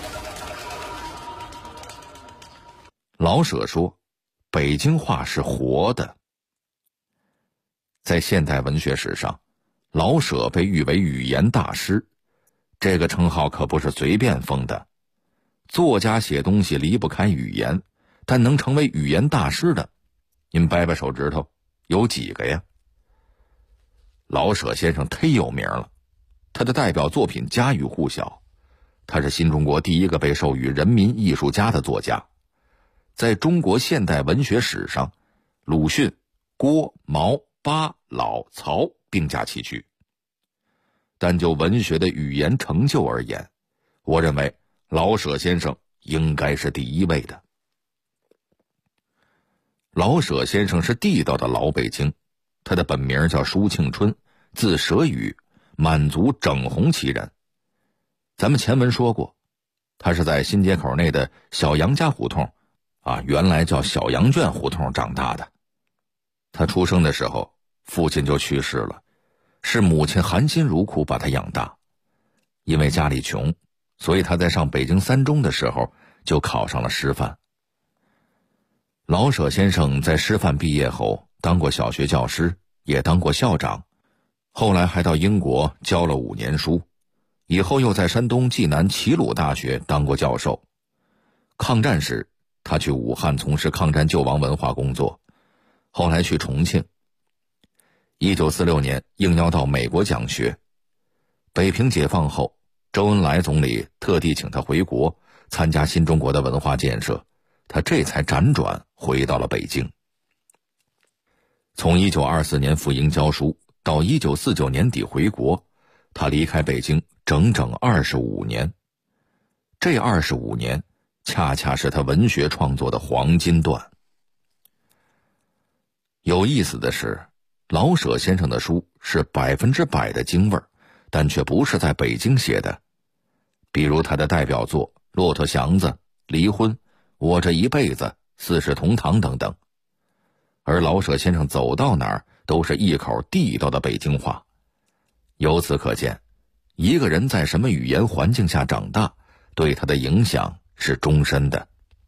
老舍说，北京话是活的。在现代文学史上，老舍被誉为语言大师，这个称号可不是随便封的。作家写东西离不开语言，但能成为语言大师的，您掰掰手指头，有几个呀？老舍先生忒有名了，他的代表作品家喻户晓，他是新中国第一个被授予人民艺术家的作家。在中国现代文学史上，鲁迅、郭、毛、巴、老、曹并驾齐驱。但就文学的语言成就而言，我认为老舍先生应该是第一位的。老舍先生是地道的老北京，他的本名叫舒庆春，字舍宇，满族整红旗人。咱们前文说过，他是在新街口内的小杨家胡同原来叫小羊圈胡同长大的。他出生的时候，父亲就去世了，是母亲含辛茹苦把他养大。因为家里穷，所以他在上北京三中的时候就考上了师范。老舍先生在师范毕业后当过小学教师，也当过校长，后来还到英国教了5年书，以后又在山东济南齐鲁大学当过教授。抗战时他去武汉从事抗战救亡文化工作，后来去重庆。1946年应邀到美国讲学。北平解放后，周恩来总理特地请他回国参加新中国的文化建设，他这才辗转回到了北京。从1924年赴英教书到1949年底回国，他离开北京整整25年。这25年恰恰是他文学创作的黄金段。有意思的是，老舍先生的书是100%的京味儿，但却不是在北京写的。比如他的代表作《骆驼祥子》《离婚》《我这一辈子》《四世同堂》等等。而老舍先生走到哪儿都是一口地道的北京话。由此可见，一个人在什么语言环境下长大，对他的影响是终身的。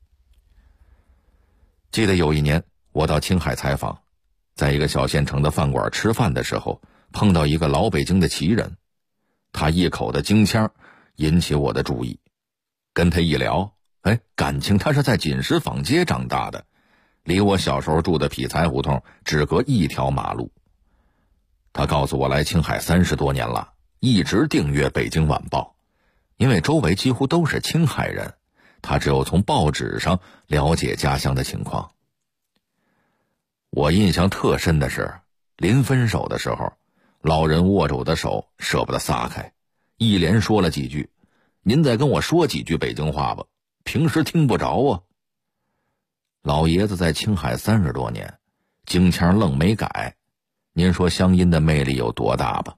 记得有一年我到青海采访，在一个小县城的饭馆吃饭的时候，碰到一个老北京的旗人，他一口的京腔引起我的注意。跟他一聊，感情他是在锦石坊街长大的，离我小时候住的匹才胡同只隔一条马路。他告诉我来青海30多年了，一直订阅《北京晚报》，因为周围几乎都是青海人，他只有从报纸上了解家乡的情况。我印象特深的是，临分手的时候，老人握着我的手舍不得撒开，一连说了几句：“您再跟我说几句北京话吧，平时听不着啊。”老爷子在青海30多年，京腔愣没改，您说乡音的魅力有多大吧？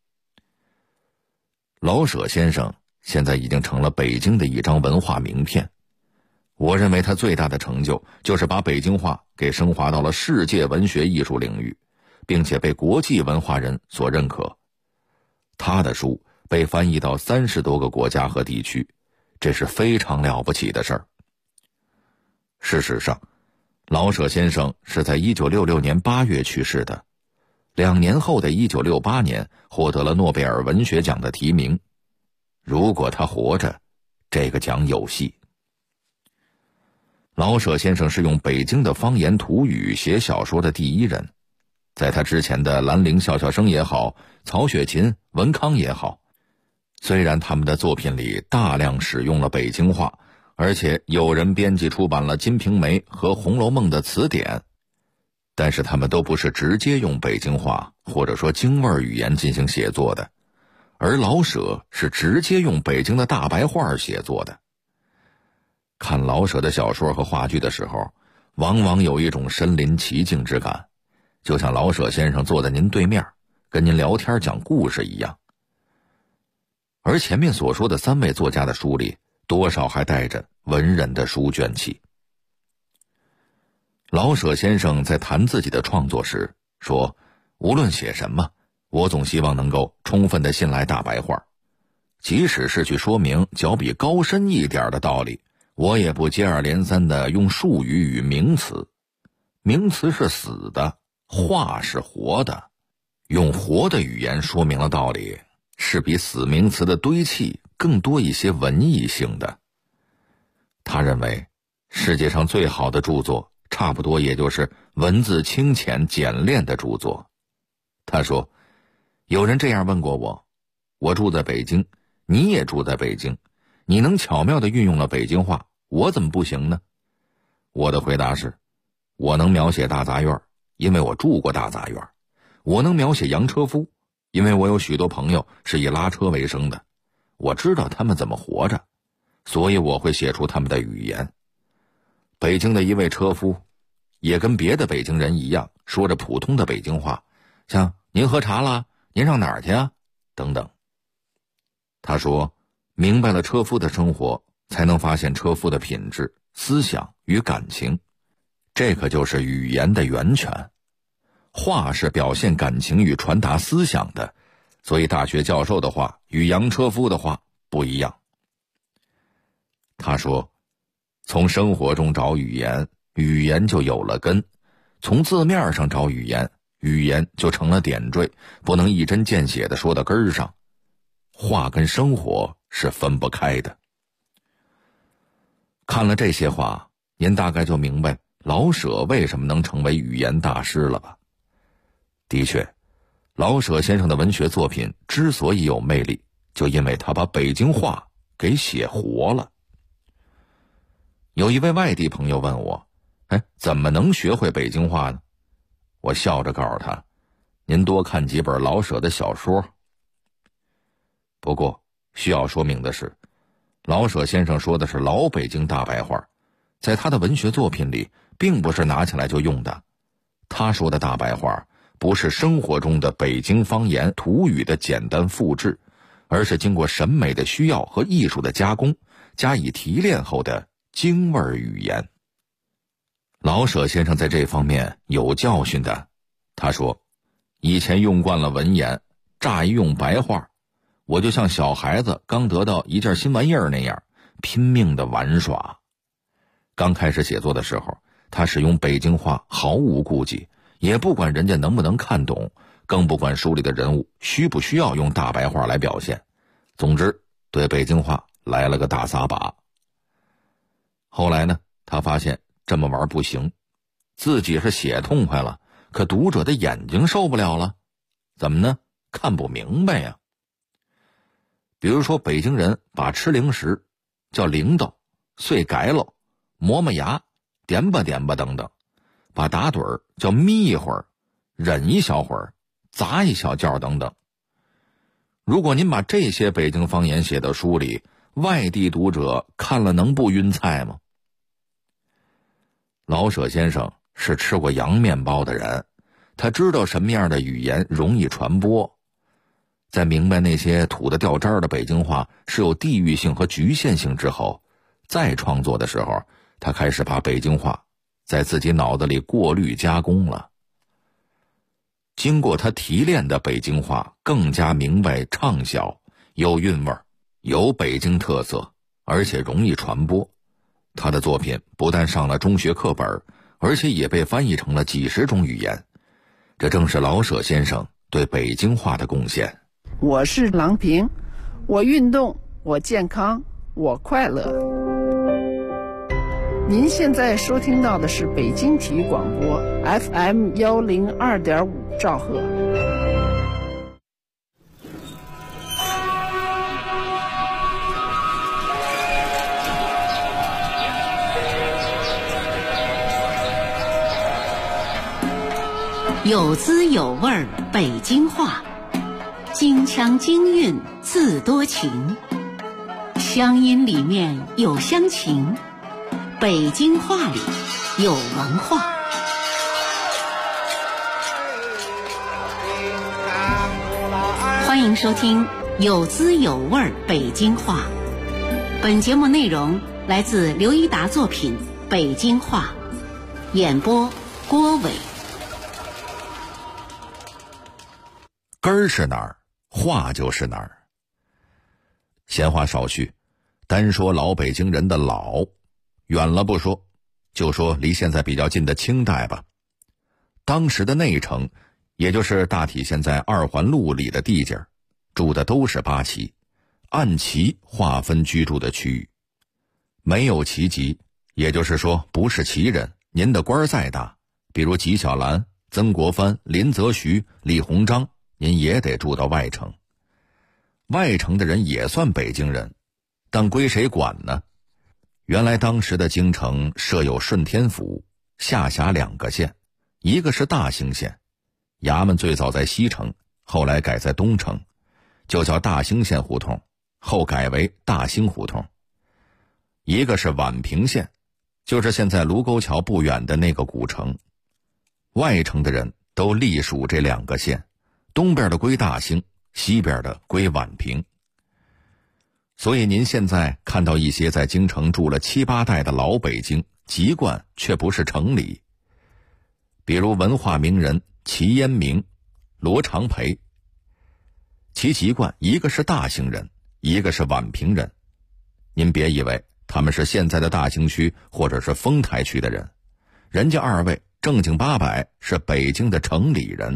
老舍先生现在已经成了北京的一张文化名片。我认为他最大的成就就是把北京话给升华到了世界文学艺术领域，并且被国际文化人所认可。他的书被翻译到30多个国家和地区，这是非常了不起的事儿。事实上，老舍先生是在1966年8月去世的，2年后的1968年获得了诺贝尔文学奖的提名。如果他活着，这个奖有戏。 老舍先生是用北京的方言土语写小说的第一人，在他之前的兰陵笑笑生也好，曹雪芹、文康也好，虽然他们的作品里大量使用了北京话，而且有人编辑出版了《金瓶梅》和《红楼梦》的词典，但是他们都不是直接用北京话或者说京味语言进行写作的，而老舍是直接用北京的大白话写作的。看老舍的小说和话剧的时候，往往有一种身临其境之感，就像老舍先生坐在您对面，跟您聊天讲故事一样。而前面所说的3位作家的书里，多少还带着文人的书卷气。老舍先生在谈自己的创作时说，无论写什么，我总希望能够充分地信赖大白话，即使是去说明较比高深一点的道理，我也不接二连三地用术语与名词。名词是死的，话是活的，用活的语言说明了道理，是比死名词的堆砌更多一些文艺性的。他认为世界上最好的著作差不多也就是文字清浅简练的著作。他说，有人这样问过我，我住在北京，你也住在北京，你能巧妙地运用了北京话，我怎么不行呢？我的回答是，我能描写大杂院，因为我住过大杂院；我能描写洋车夫，因为我有许多朋友是以拉车为生的，我知道他们怎么活着，所以我会写出他们的语言。北京的一位车夫也跟别的北京人一样，说着普通的北京话，像您喝茶啦，您上哪儿去啊等等。他说，明白了车夫的生活，才能发现车夫的品质、思想与感情，这可就是语言的源泉。话是表现感情与传达思想的，所以大学教授的话与洋车夫的话不一样。他说，从生活中找语言，语言就有了根；从字面上找语言，语言就成了点缀，不能一针见血地说到根儿上。话跟生活是分不开的。看了这些话，您大概就明白老舍为什么能成为语言大师了吧？的确，老舍先生的文学作品之所以有魅力，就因为他把北京话给写活了。有一位外地朋友问我，怎么能学会北京话呢？我笑着告诉他，您多看几本老舍的小说。不过需要说明的是，老舍先生说的是老北京大白话，在他的文学作品里并不是拿起来就用的。他说的大白话不是生活中的北京方言土语的简单复制，而是经过审美的需要和艺术的加工，加以提炼后的京味语言。老舍先生在这方面有教训的。他说，以前用惯了文言，乍一用白话，我就像小孩子刚得到一件新玩意儿那样，拼命的玩耍。刚开始写作的时候，他使用北京话毫无顾忌，也不管人家能不能看懂，更不管书里的人物需不需要用大白话来表现。总之，对北京话来了个大撒把。后来呢，他发现这么玩不行，自己是写痛快了，可读者的眼睛受不了了。怎么呢？看不明白呀。比如说，北京人把吃零食叫铃铛、碎改喽、磨磨牙、点吧点吧等等，把打盹儿叫眯一会儿、忍一小会儿、砸一小觉等等。如果您把这些北京方言写到书里，外地读者看了能不晕菜吗？老舍先生是吃过洋面包的人，他知道什么样的语言容易传播。在明白那些土得掉渣的北京话是有地域性和局限性之后，再创作的时候，他开始把北京话在自己脑子里过滤加工了。经过他提炼的北京话更加明白畅销，有韵味，有北京特色，而且容易传播。他的作品不但上了中学课本，而且也被翻译成了几十种语言。这正是老舍先生对北京话的贡献。 我是郎平，我运动，我健康，我快乐。 您现在收听到的是北京体育广播 FM 102.5兆赫。 有滋有味儿北京话，京腔京韵字多情，乡音里面有乡情，北京话里有文化。欢迎收听有滋有味儿北京话。本节目内容来自刘一达作品《北京话》，演播郭伟。 根儿是哪儿，话就是哪儿。闲话少叙，单说老北京人的老，远了不说，就说离现在比较近的清代吧。当时的内城，也就是大体现在二环路里的地界，住的都是八旗，按旗划分居住的区域。没有旗籍，也就是说不是旗人，您的官再大，比如纪晓岚、曾国藩、林则徐、李鸿章，您也得住到外城。外城的人也算北京人，但归谁管呢？原来当时的京城设有顺天府，下辖2个县，一个是大兴县，衙门最早在西城，后来改在东城，就叫大兴县胡同，后改为大兴胡同。一个是宛平县，就是现在卢沟桥不远的那个古城。外城的人都隶属这2个县，东边的归大兴，西边的归宛平。所以您现在看到一些在京城住了7、8代的老北京，籍贯却不是城里。比如文化名人齐烟明、罗长培，其籍贯一个是大兴人，一个是宛平人。您别以为他们是现在的大兴区或者是丰台区的人，人家2位正经八百是北京的城里人。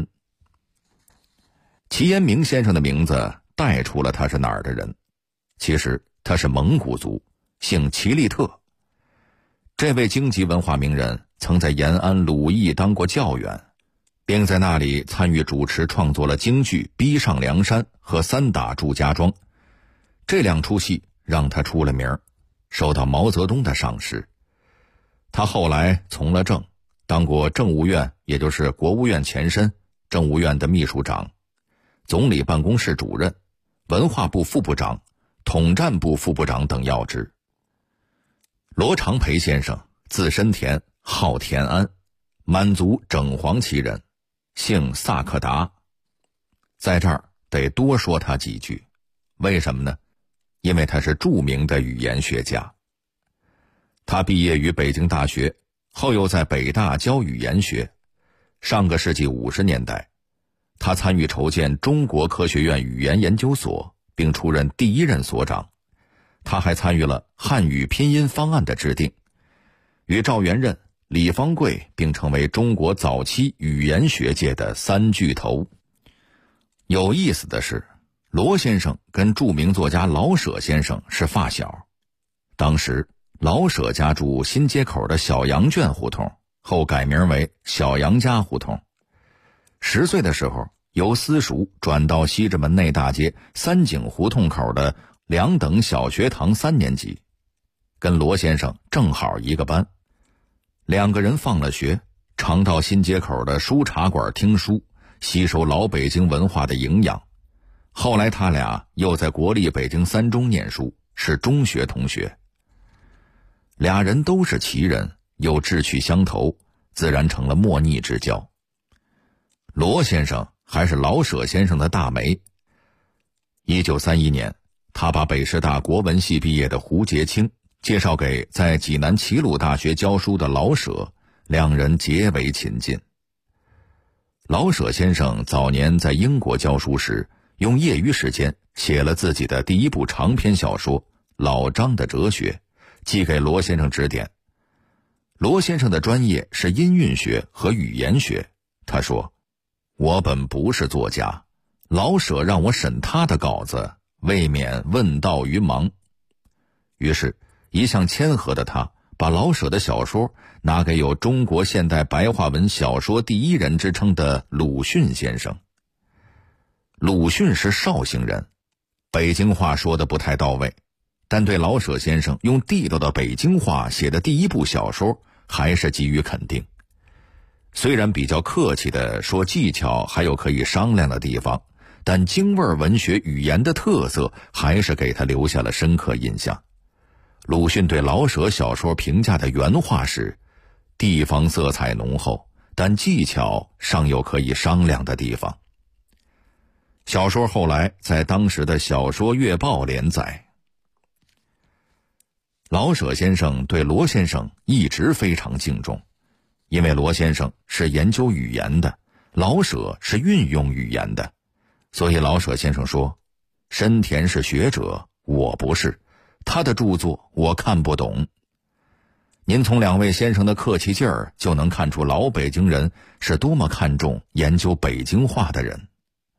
齐烟明先生的名字带出了他是哪儿的人，其实他是蒙古族，姓齐利特。这位京籍文化名人曾在延安鲁艺当过教员，并在那里参与主持创作了京剧《逼上梁山》和《三打祝家庄》，这2出戏让他出了名，受到毛泽东的赏识。他后来从了政，当过政务院，也就是国务院前身，政务院的秘书长，总理办公室主任，文化部副部长，统战部副部长等要职。罗长培先生字申田，号田安，满族整黄旗人，姓萨克达。在这儿得多说他几句，为什么呢？因为他是著名的语言学家。他毕业于北京大学，后又在北大教语言学。上个世纪50年代，他参与筹建中国科学院语言研究所，并出任第1任所长。他还参与了汉语拼音方案的制定，与赵元任、李方贵并成为中国早期语言学界的3巨头。有意思的是，罗先生跟著名作家老舍先生是发小。当时老舍家住新街口的小羊圈胡同，后改名为小杨家胡同。10岁的时候，由私塾转到西直门内大街三井胡同口的2等小学堂3年级，跟罗先生正好一个班。2个人放了学，常到新街口的书茶馆听书，吸收老北京文化的营养。后来他俩又在国立北京3中念书，是中学同学。俩人都是旗人，又志趣相投，自然成了莫逆之交。罗先生还是老舍先生的大媒。1931年，他把北师大国文系毕业的胡洁清介绍给在济南齐鲁大学教书的老舍，2人结为亲近。老舍先生早年在英国教书时，用业余时间写了自己的第1部长篇小说《老张的哲学》，寄给罗先生指点。罗先生的专业是音韵学和语言学，他说：“我本不是作家，老舍让我审他的稿子，未免问道于盲。”于是一向谦和的他把老舍的小说拿给有中国现代白话文小说第一人之称的鲁迅先生。鲁迅是绍兴人，北京话说得不太到位，但对老舍先生用地道的北京话写的第一部小说还是给予肯定。虽然比较客气地说技巧还有可以商量的地方，但京味文学语言的特色还是给他留下了深刻印象。鲁迅对老舍小说评价的原话是：地方色彩浓厚，但技巧尚有可以商量的地方。小说后来在当时的小说月报连载。老舍先生对罗先生一直非常敬重，因为罗先生是研究语言的，老舍是运用语言的，所以老舍先生说：深田是学者，我不是，他的著作我看不懂。您从两位先生的客气劲儿就能看出老北京人是多么看重研究北京话的人。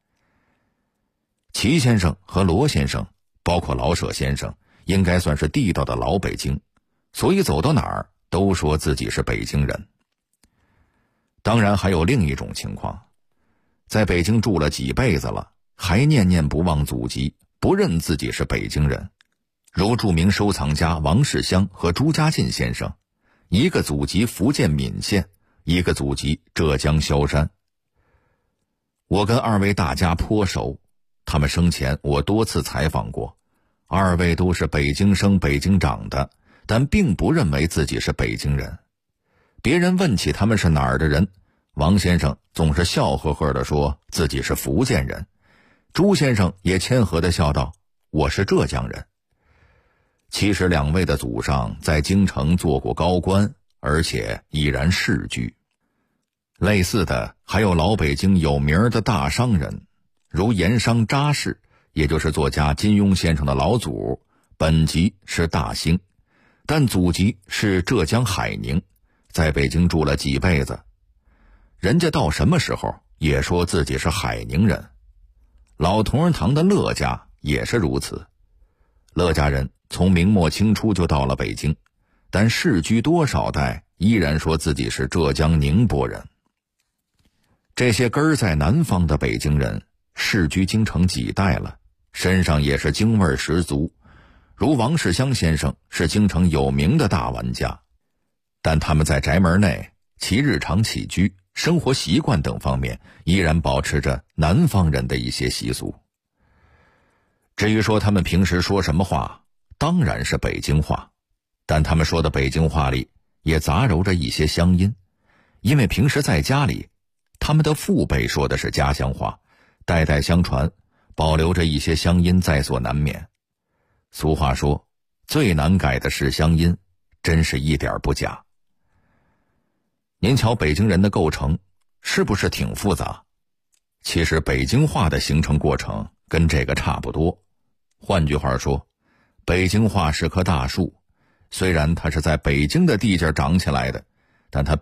齐先生和罗先生，包括老舍先生，应该算是地道的老北京，所以走到哪儿都说自己是北京人。当然还有另一种情况，在北京住了几辈子了，还念念不忘祖籍，不认自己是北京人，如著名收藏家王世襄和朱家进先生，一个祖籍福建闽县，一个祖籍浙江萧山。我跟二位大家颇熟，他们生前我多次采访过，二位都是北京生北京长的，但并不认为自己是北京人。别人问起他们是哪儿的人，王先生总是笑呵呵地说自己是福建人，朱先生也谦和地笑道：我是浙江人。其实两位的祖上在京城做过高官，而且已然世居。类似的还有老北京有名的大商人，如盐商查氏，也就是作家金庸先生的老祖，本籍是大兴，但祖籍是浙江海宁，在北京住了几辈子。人家到什么时候也说自己是海宁人。老同仁堂的乐家也是如此，乐家人从明末清初就到了北京，但世居多少代依然说自己是浙江宁波人。这些根儿在南方的北京人世居京城几代了，身上也是京味十足，如王世襄先生是京城有名的大玩家，但他们在宅门内其日常起居、生活习惯等方面依然保持着南方人的一些习俗。至于说他们平时说什么话，当然是北京话，但他们说的北京话里也杂糅着一些乡音，因为平时在家里他们的父辈说的是家乡话，代代相传，保留着一些乡音在所难免。俗话说，最难改的是乡音，真是一点不假。您瞧北京人的构成是不是挺复杂？其实北京话的形成过程跟这个差不多。换句话说，北京话是棵大树，虽然它是在北京的地界长起来的，但它